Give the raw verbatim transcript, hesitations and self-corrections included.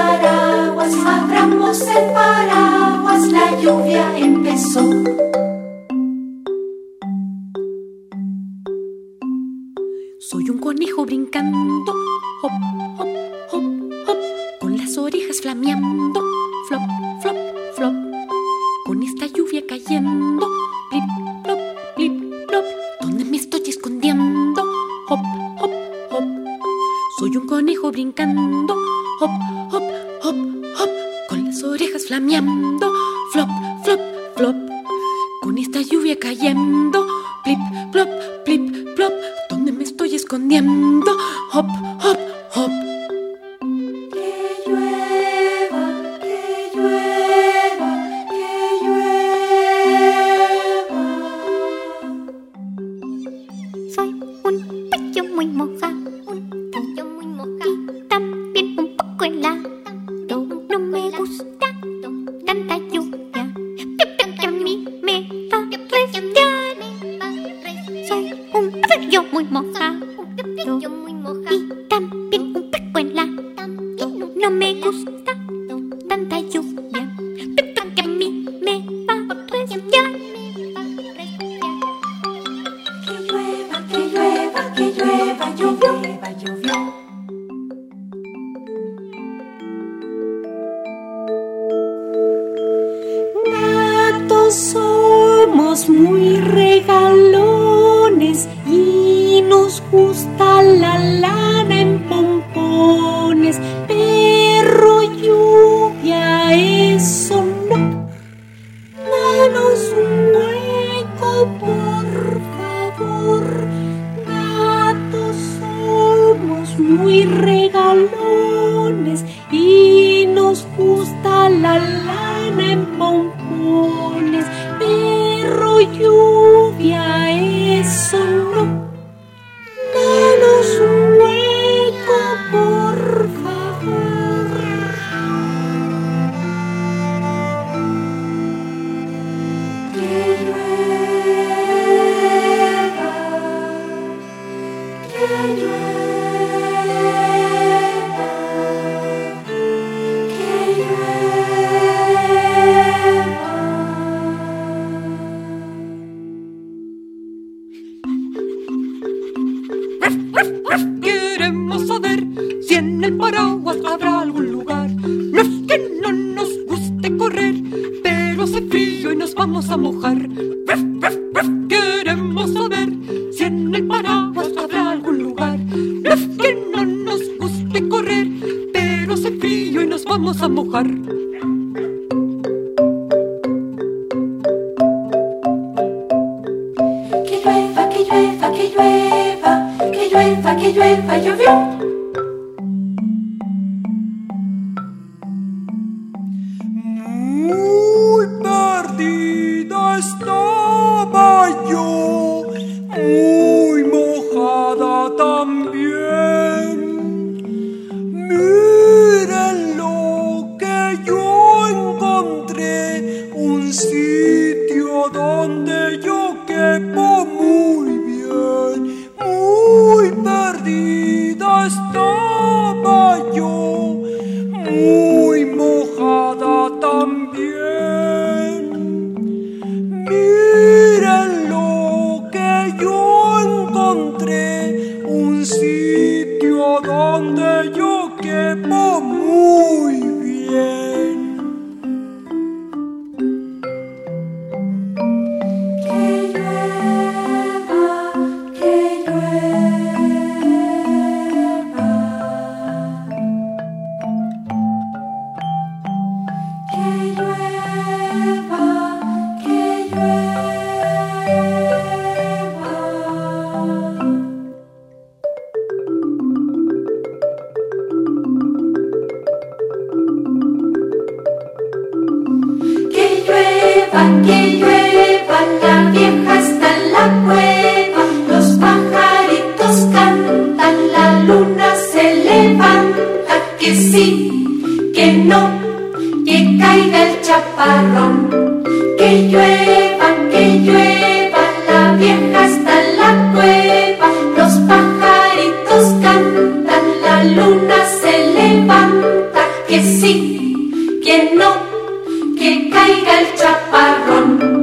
paraguas, abramos el paraguas, la lluvia empezó. Soy un conejo brincando, hop, hop, hop, hop, con las orejas flameando, flop, flop, flop, con esta lluvia cayendo, plip, plop, plip, plop, ¿dónde me estoy escondiendo? Hop, hop, hop, soy un conejo brincando, hop, hop, hop, hop, con las orejas flameando, flop, flop, flop, con esta lluvia cayendo, plip, plop, plip, plop, ¿dónde me estoy escondiendo? Hop, hop, hop. Que llueva, que llueva, que llueva. Soy un pollo muy mojado, un pollo muy mojado, y también un poco helado. No me gusta tanta lluvia, que a mí me va a resfriar. Soy un pollo muy mojado, y también un poco helado. No me gusta tanta lluvia, que a mí me va a resfriar. Que llueva, que llueva, que llueva, lluvia, lluvia. Gatos somos muy regalones y nos gusta la lana en pompones. Perro, lluvia, eso no. Danos un hueco, por favor. Gatos somos muy regalones y nos gusta la lana en pompones. Perro, lluvia, eso no. Danos un hueco, por favor. Que llueva, que llueva, que llueva. Queremos saber si en el paraguas habrá algún lugar. No es que no nos guste correr, pero hace frío y nos vamos a mojar. Queremos saber si en el paraguas habrá algún lugar. No es que no nos guste correr, pero hace frío y nos vamos a mojar. Que llueva, que llueva, que llueva, que llueva, que llueva, llovió. Muy perdida estaba yo, muy mojada también. Miren lo que yo encontré, un sitio donde yo quepo muy bien. Muy perdida estaba yo, muy mojada también. Miren lo que yo encontré, un sitio donde yo quepo muy bien. Que llueva, que llueva. Que llueva, que llueva. Que llueva, que llueva, la vieja está en la cueva, los pajaritos cantan, la luna se levanta, que sí, que no, que caiga el chaparrón. Que llueva, que llueva, la vieja está en la cueva, los pajaritos cantan, la luna se levanta, que sí. sí, quien no, que caiga el chaparrón.